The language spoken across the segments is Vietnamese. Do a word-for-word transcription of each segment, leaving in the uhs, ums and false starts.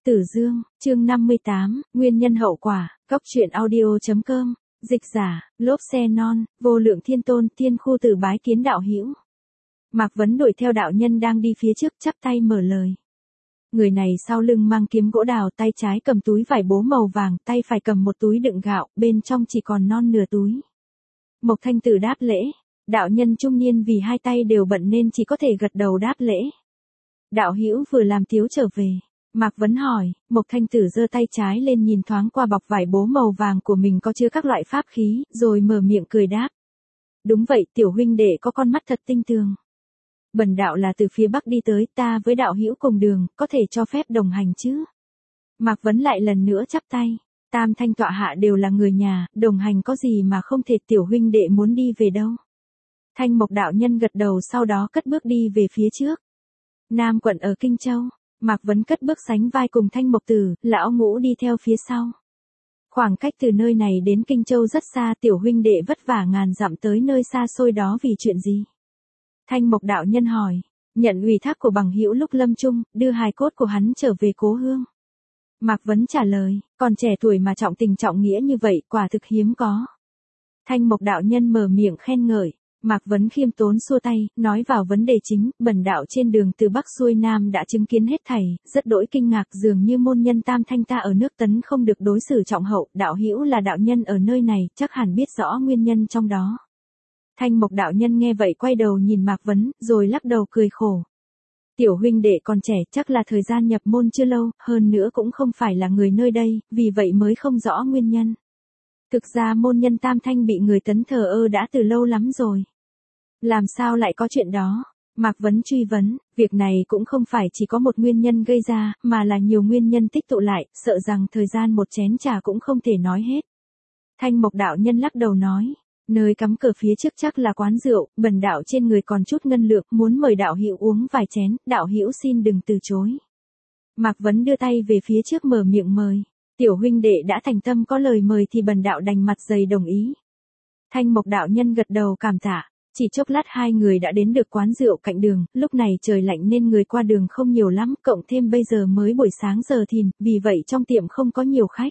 Tử Dương, chương năm mươi tám, Nguyên nhân hậu quả, Góc truyện audio.com, dịch giả, lốp xe non, vô lượng thiên tôn, thiên khu tử bái kiến đạo hữu. Mạc Vấn đuổi theo đạo nhân đang đi phía trước, chắp tay mở lời. Người này sau lưng mang kiếm gỗ đào, tay trái cầm túi vải bố màu vàng, tay phải cầm một túi đựng gạo, bên trong chỉ còn non nửa túi. Mộc Thanh Tử đáp lễ, đạo nhân trung niên vì hai tay đều bận nên chỉ có thể gật đầu đáp lễ. Đạo hữu vừa làm thiếu trở về. Mạc Vấn hỏi, Mộc Thanh Tử giơ tay trái lên nhìn thoáng qua bọc vải bố màu vàng của mình có chứa các loại pháp khí, rồi mở miệng cười đáp. Đúng vậy, tiểu huynh đệ có con mắt thật tinh tường. Bần đạo là từ phía Bắc đi tới, ta với đạo hữu cùng đường, có thể cho phép đồng hành chứ? Mạc Vấn lại lần nữa chắp tay, tam thanh tọa hạ đều là người nhà, đồng hành có gì mà không thể, tiểu huynh đệ muốn đi về đâu? Thanh Mộc đạo nhân gật đầu, sau đó cất bước đi về phía trước. Nam quận ở Kinh Châu. Mạc Vấn cất bước sánh vai cùng Thanh Mộc Tử, lão ngũ đi theo phía sau. Khoảng cách từ nơi này đến Kinh Châu rất xa, tiểu huynh đệ vất vả ngàn dặm tới nơi xa xôi đó vì chuyện gì? Thanh Mộc đạo nhân hỏi, nhận ủy thác của bằng hữu lúc lâm chung, đưa hài cốt của hắn trở về cố hương. Mạc Vấn trả lời, còn trẻ tuổi mà trọng tình trọng nghĩa như vậy, quả thực hiếm có. Thanh Mộc đạo nhân mở miệng khen ngợi. Mạc Vấn khiêm tốn xua tay, nói vào vấn đề chính, bần đạo trên đường từ Bắc xuôi Nam đã chứng kiến hết thảy, rất đỗi kinh ngạc, dường như môn nhân tam thanh ta ở nước Tấn không được đối xử trọng hậu, đạo hữu là đạo nhân ở nơi này, chắc hẳn biết rõ nguyên nhân trong đó. Thanh Mộc đạo nhân nghe vậy quay đầu nhìn Mạc Vấn, rồi lắc đầu cười khổ. Tiểu huynh đệ còn trẻ, chắc là thời gian nhập môn chưa lâu, hơn nữa cũng không phải là người nơi đây, vì vậy mới không rõ nguyên nhân. Thực ra môn nhân tam thanh bị người Tấn thờ ơ đã từ lâu lắm rồi. Làm sao lại có chuyện đó? Mạc Vấn truy vấn, việc này cũng không phải chỉ có một nguyên nhân gây ra, mà là nhiều nguyên nhân tích tụ lại, sợ rằng thời gian một chén trà cũng không thể nói hết. Thanh Mộc đạo nhân lắc đầu nói, nơi cắm cờ phía trước chắc là quán rượu, bần đạo trên người còn chút ngân lượng, muốn mời đạo hữu uống vài chén, đạo hữu xin đừng từ chối. Mạc Vấn đưa tay về phía trước mở miệng mời, tiểu huynh đệ đã thành tâm có lời mời thì bần đạo đành mặt dày đồng ý. Thanh Mộc đạo nhân gật đầu cảm tạ. Chỉ chốc lát hai người đã đến được quán rượu cạnh đường, lúc này trời lạnh nên người qua đường không nhiều lắm, cộng thêm bây giờ mới buổi sáng giờ thìn, vì vậy trong tiệm không có nhiều khách.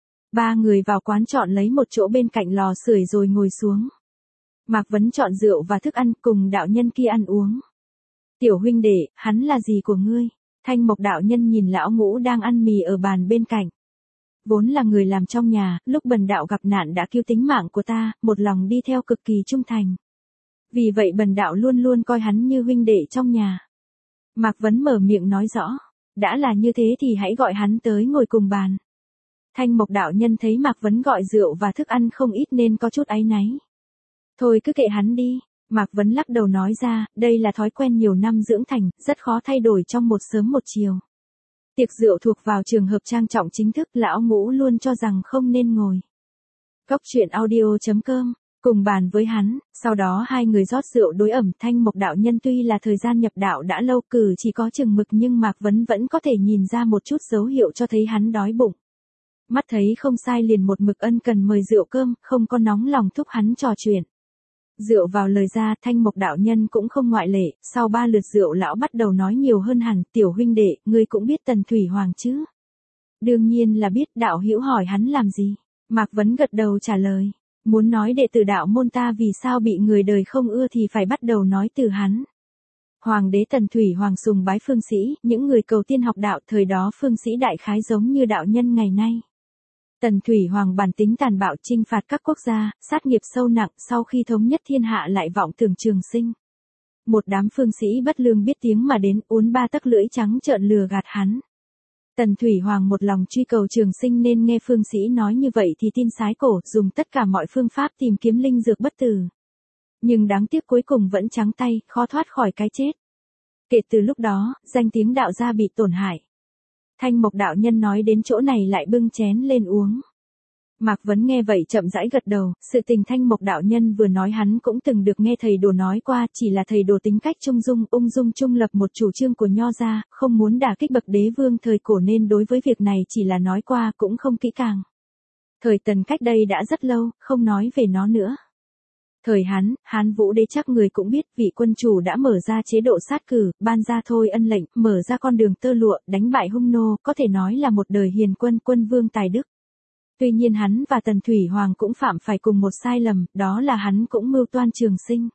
Ba người vào quán chọn lấy một chỗ bên cạnh lò sưởi rồi ngồi xuống. Mạc Vấn chọn rượu và thức ăn cùng đạo nhân kia ăn uống. Tiểu huynh đệ, hắn là gì của ngươi? Thanh Mộc đạo nhân nhìn lão ngũ đang ăn mì ở bàn bên cạnh. Vốn là người làm trong nhà, lúc bần đạo gặp nạn đã cứu tính mạng của ta, một lòng đi theo cực kỳ trung thành. Vì vậy bần đạo luôn luôn coi hắn như huynh đệ trong nhà. Mạc Vấn mở miệng nói rõ, đã là như thế thì hãy gọi hắn tới ngồi cùng bàn. Thanh Mộc đạo nhân thấy Mạc Vấn gọi rượu và thức ăn không ít nên có chút áy náy. Thôi cứ kệ hắn đi, Mạc Vấn lắc đầu nói ra, đây là thói quen nhiều năm dưỡng thành, rất khó thay đổi trong một sớm một chiều. Tiệc rượu thuộc vào trường hợp trang trọng chính thức, lão ngũ luôn cho rằng không nên ngồi. Góc truyện audio.com cùng bàn với hắn, sau đó hai người rót rượu đối ẩm. Thanh Mộc đạo nhân tuy là thời gian nhập đạo đã lâu, cử chỉ có chừng mực, nhưng Mạc Vấn vẫn có thể nhìn ra một chút dấu hiệu cho thấy hắn đói bụng. Mắt thấy không sai liền một mực ân cần mời rượu cơm, không có nóng lòng thúc hắn trò chuyện. Rượu vào lời ra, Thanh Mộc đạo nhân cũng không ngoại lệ, sau ba lượt rượu lão bắt đầu nói nhiều hơn hẳn, tiểu huynh đệ, ngươi cũng biết Tần Thủy Hoàng chứ? Đương nhiên là biết, đạo hữu hỏi hắn làm gì? Mạc Vấn gật đầu trả lời. Muốn nói đệ tử đạo môn ta vì sao bị người đời không ưa thì phải bắt đầu nói từ hắn. Hoàng đế Tần Thủy Hoàng sùng bái phương sĩ, những người cầu tiên học đạo thời đó phương sĩ đại khái giống như đạo nhân ngày nay. Tần Thủy Hoàng bản tính tàn bạo chinh phạt các quốc gia, sát nghiệp sâu nặng, sau khi thống nhất thiên hạ lại vọng tưởng trường sinh. Một đám phương sĩ bất lương biết tiếng mà đến, uốn ba tấc lưỡi trắng trợn lừa gạt hắn. Tần Thủy Hoàng một lòng truy cầu trường sinh nên nghe phương sĩ nói như vậy thì tin sái cổ, dùng tất cả mọi phương pháp tìm kiếm linh dược bất tử. Nhưng đáng tiếc cuối cùng vẫn trắng tay, khó thoát khỏi cái chết. Kể từ lúc đó, danh tiếng đạo gia bị tổn hại. Thanh Mộc đạo nhân nói đến chỗ này lại bưng chén lên uống. Mạc Vấn nghe vậy chậm rãi gật đầu, sự tình Thanh Mộc đạo nhân vừa nói hắn cũng từng được nghe thầy đồ nói qua, chỉ là thầy đồ tính cách trung dung, ung dung trung lập một chủ trương của Nho gia, không muốn đả kích bậc đế vương thời cổ nên đối với việc này chỉ là nói qua cũng không kỹ càng. Thời Tần cách đây đã rất lâu, không nói về nó nữa. Thời Hán, Hán Vũ Đế chắc người cũng biết vị quân chủ đã mở ra chế độ sát cử, ban ra thôi ân lệnh, mở ra con đường tơ lụa, đánh bại hung nô, có thể nói là một đời hiền quân quân vương tài đức. Tuy nhiên hắn và Tần Thủy Hoàng cũng phạm phải cùng một sai lầm, đó là hắn cũng mưu toan trường sinh.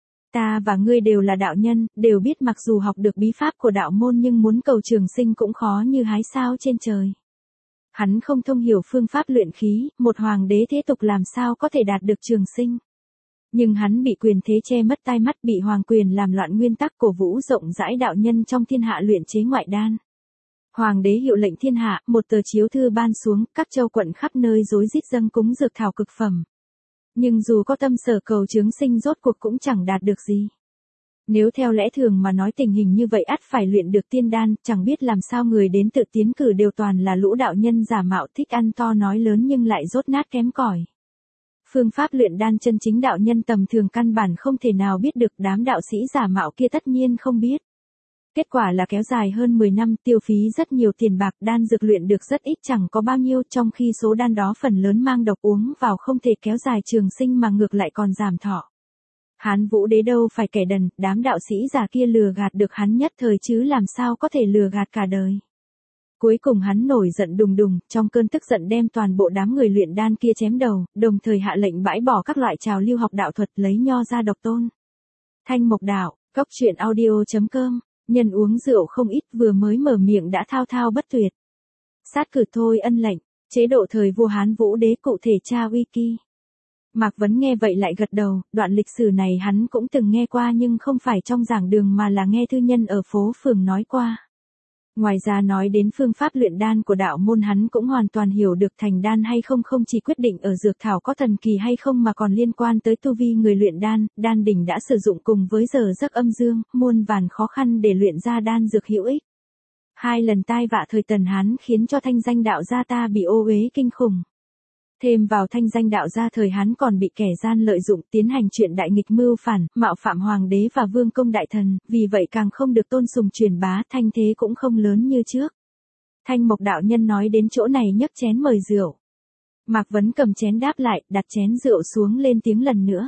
Ta và ngươi đều là đạo nhân, đều biết mặc dù học được bí pháp của đạo môn nhưng muốn cầu trường sinh cũng khó như hái sao trên trời. Hắn không thông hiểu phương pháp luyện khí, một hoàng đế thế tục làm sao có thể đạt được trường sinh. Nhưng hắn bị quyền thế che mất tai mắt, bị hoàng quyền làm loạn nguyên tắc cổ vũ rộng rãi đạo nhân trong thiên hạ luyện chế ngoại đan. Hoàng đế hiệu lệnh thiên hạ, một tờ chiếu thư ban xuống, các châu quận khắp nơi rối rít dâng cúng dược thảo cực phẩm. Nhưng dù có tâm sở cầu trường sinh rốt cuộc cũng chẳng đạt được gì. Nếu theo lẽ thường mà nói tình hình như vậy ắt phải luyện được tiên đan, chẳng biết làm sao người đến tự tiến cử đều toàn là lũ đạo nhân giả mạo thích ăn to nói lớn nhưng lại dốt nát kém cỏi. Phương pháp luyện đan chân chính đạo nhân tầm thường căn bản không thể nào biết được, đám đạo sĩ giả mạo kia tất nhiên không biết. Kết quả là kéo dài hơn mười năm, tiêu phí rất nhiều tiền bạc, đan dược luyện được rất ít chẳng có bao nhiêu, trong khi số đan đó phần lớn mang độc, uống vào không thể kéo dài trường sinh mà ngược lại còn giảm thọ. Hán Vũ Đế đâu phải kẻ đần, đám đạo sĩ giả kia lừa gạt được hắn nhất thời chứ làm sao có thể lừa gạt cả đời. Cuối cùng hắn nổi giận đùng đùng, trong cơn tức giận đem toàn bộ đám người luyện đan kia chém đầu, đồng thời hạ lệnh bãi bỏ các loại trào lưu học đạo thuật, lấy nho ra độc tôn. Thanh Mộc Đạo, Cốc Truyện Audio chấm com. Nhân uống rượu không ít, vừa mới mở miệng đã thao thao bất tuyệt. Sát cử thôi ân lệnh, chế độ thời vua Hán Vũ Đế cụ thể tra uy kỳ. Mạc Vấn nghe vậy lại gật đầu, đoạn lịch sử này hắn cũng từng nghe qua nhưng không phải trong giảng đường mà là nghe thư nhân ở phố phường nói qua. Ngoài ra nói đến phương pháp luyện đan của đạo môn hắn cũng hoàn toàn hiểu được, thành đan hay không không chỉ quyết định ở dược thảo có thần kỳ hay không mà còn liên quan tới tu vi người luyện đan, đan đỉnh đã sử dụng cùng với giờ giấc âm dương, muôn vàn khó khăn để luyện ra đan dược hữu ích. Hai lần tai vạ thời Tần Hán khiến cho thanh danh đạo gia ta bị ô uế kinh khủng. Thêm vào thanh danh đạo gia thời Hán còn bị kẻ gian lợi dụng tiến hành chuyện đại nghịch mưu phản, mạo phạm hoàng đế và vương công đại thần, vì vậy càng không được tôn sùng truyền bá, thanh thế cũng không lớn như trước. Thanh Mộc đạo nhân nói đến chỗ này nhấc chén mời rượu. Mạc Vấn cầm chén đáp lại, đặt chén rượu xuống lên tiếng lần nữa.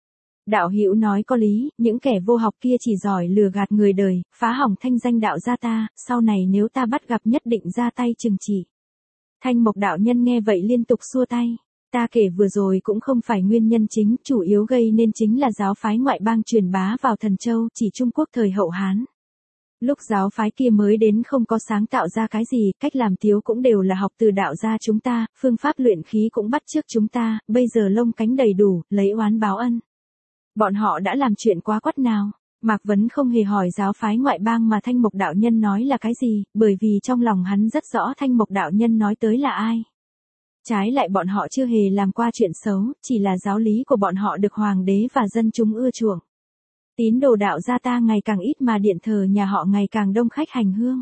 Đạo hữu nói có lý, những kẻ vô học kia chỉ giỏi lừa gạt người đời, phá hỏng thanh danh đạo gia ta, sau này nếu ta bắt gặp nhất định ra tay trừng trị. Thanh Mộc đạo nhân nghe vậy liên tục xua tay. Ta kể vừa rồi cũng không phải nguyên nhân chính, chủ yếu gây nên chính là giáo phái ngoại bang truyền bá vào Thần Châu, chỉ Trung Quốc thời hậu Hán. Lúc giáo phái kia mới đến không có sáng tạo ra cái gì, cách làm tiếu cũng đều là học từ đạo gia chúng ta, phương pháp luyện khí cũng bắt chước chúng ta, bây giờ lông cánh đầy đủ, lấy oán báo ân. Bọn họ đã làm chuyện quá quắt nào? Mạc Vấn không hề hỏi giáo phái ngoại bang mà Thanh Mộc đạo nhân nói là cái gì, bởi vì trong lòng hắn rất rõ Thanh Mộc đạo nhân nói tới là ai. Trái lại bọn họ chưa hề làm qua chuyện xấu, chỉ là giáo lý của bọn họ được hoàng đế và dân chúng ưa chuộng. Tín đồ đạo gia ta ngày càng ít mà điện thờ nhà họ ngày càng đông khách hành hương.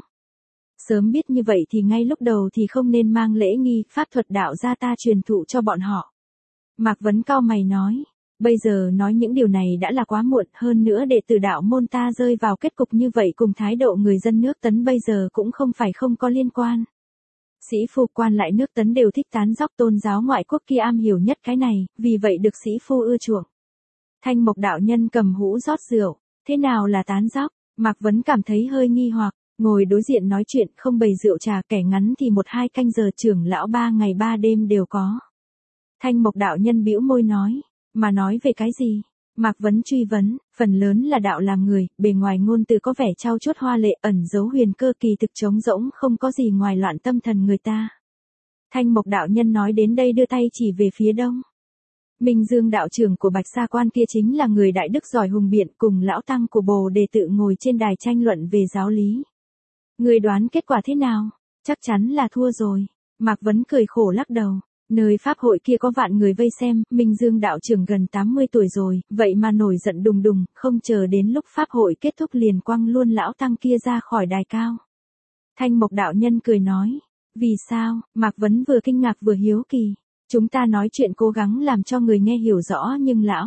Sớm biết như vậy thì ngay lúc đầu thì không nên mang lễ nghi, pháp thuật đạo gia ta truyền thụ cho bọn họ. Mạc Vấn cau mày nói. Bây giờ nói những điều này đã là quá muộn, hơn nữa đệ tử đạo môn ta rơi vào kết cục như vậy cùng thái độ người dân nước Tấn bây giờ cũng không phải không có liên quan. Sĩ phu quan lại nước Tấn đều thích tán dóc tôn giáo ngoại quốc kia am hiểu nhất cái này, vì vậy được sĩ phu ưa chuộng. Thanh Mộc đạo nhân cầm hũ rót rượu, thế nào là tán dóc? Mạc Vấn cảm thấy hơi nghi hoặc, ngồi đối diện nói chuyện không bày rượu trà, kẻ ngắn thì một hai canh giờ, trưởng lão ba ngày ba đêm đều có. Thanh Mộc đạo nhân bĩu môi nói. Mà nói về cái gì? Mạc Vấn truy vấn, phần lớn là đạo làm người, bề ngoài ngôn từ có vẻ trau chuốt hoa lệ, ẩn giấu huyền cơ, kỳ thực trống rỗng, không có gì ngoài loạn tâm thần người ta. Thanh Mộc đạo nhân nói đến đây đưa tay chỉ về phía đông. Minh Dương đạo trưởng của Bạch Sa Quan kia chính là người đại đức giỏi hùng biện, cùng lão tăng của Bồ Đề tự ngồi trên đài tranh luận về giáo lý. Người đoán kết quả thế nào? Chắc chắn là thua rồi. Mạc Vấn cười khổ lắc đầu. Nơi pháp hội kia có vạn người vây xem, Minh Dương đạo trưởng gần tám mươi tuổi rồi, vậy mà nổi giận đùng đùng, không chờ đến lúc pháp hội kết thúc liền quăng luôn lão tăng kia ra khỏi đài cao. Thanh Mộc đạo nhân cười nói, vì sao? Mạc Vấn vừa kinh ngạc vừa hiếu kỳ. Chúng ta nói chuyện cố gắng làm cho người nghe hiểu rõ nhưng lão.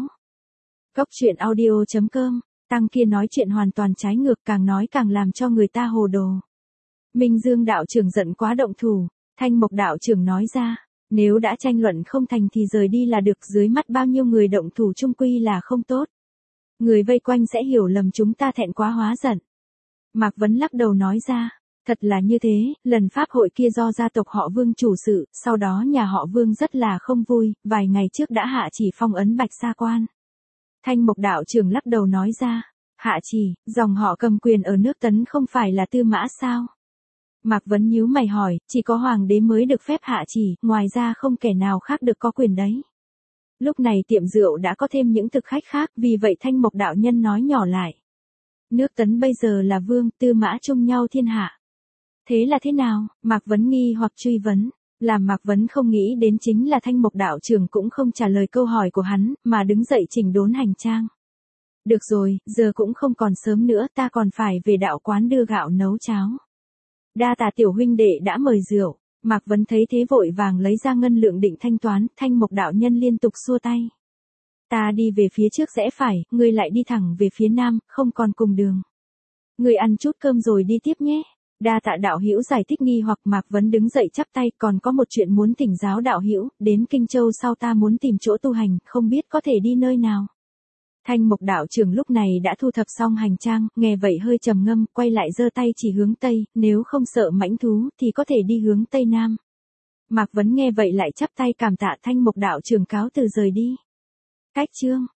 Cốc Truyện Audio chấm com, tăng kia nói chuyện hoàn toàn trái ngược, càng nói càng làm cho người ta hồ đồ. Minh Dương đạo trưởng giận quá động thủ, Thanh Mộc đạo trưởng nói ra. Nếu đã tranh luận không thành thì rời đi là được, dưới mắt bao nhiêu người động thủ chung quy là không tốt. Người vây quanh sẽ hiểu lầm chúng ta thẹn quá hóa giận. Mạc Vấn lắc đầu nói ra, thật là như thế, lần pháp hội kia do gia tộc họ Vương chủ sự, sau đó nhà họ Vương rất là không vui, vài ngày trước đã hạ chỉ phong ấn Bạch Sa Quan. Thanh Mộc đạo trưởng lắc đầu nói ra, hạ chỉ, dòng họ cầm quyền ở nước Tấn không phải là Tư Mã sao? Mạc Vấn nhíu mày hỏi, chỉ có hoàng đế mới được phép hạ chỉ, ngoài ra không kẻ nào khác được có quyền đấy. Lúc này tiệm rượu đã có thêm những thực khách khác, vì vậy Thanh Mộc đạo nhân nói nhỏ lại. Nước Tấn bây giờ là Vương, Tư Mã chung nhau thiên hạ. Thế là thế nào? Mạc Vấn nghi hoặc truy vấn. Làm Mạc Vấn không nghĩ đến chính là Thanh Mộc đạo trưởng cũng không trả lời câu hỏi của hắn, mà đứng dậy chỉnh đốn hành trang. Được rồi, giờ cũng không còn sớm nữa, ta còn phải về đạo quán đưa gạo nấu cháo. Đa tạ tiểu huynh đệ đã mời rượu. Mạc Vấn thấy thế vội vàng lấy ra ngân lượng định thanh toán, Thanh Mộc đạo nhân liên tục xua tay. Ta đi về phía trước rẽ phải, ngươi lại đi thẳng về phía nam, không còn cùng đường. Ngươi ăn chút cơm rồi đi tiếp nhé. Đa tạ đạo hữu giải thích nghi hoặc. Mạc Vấn đứng dậy chắp tay, còn có một chuyện muốn thỉnh giáo đạo hữu, đến Kinh Châu sau ta muốn tìm chỗ tu hành, không biết có thể đi nơi nào. Thanh Mộc đạo trưởng lúc này đã thu thập xong hành trang, nghe vậy hơi trầm ngâm, quay lại giơ tay chỉ hướng tây, nếu không sợ mãnh thú thì có thể đi hướng tây nam. Mạc Vấn nghe vậy lại chắp tay cảm tạ. Thanh Mộc đạo trưởng cáo từ rời đi. Cách chương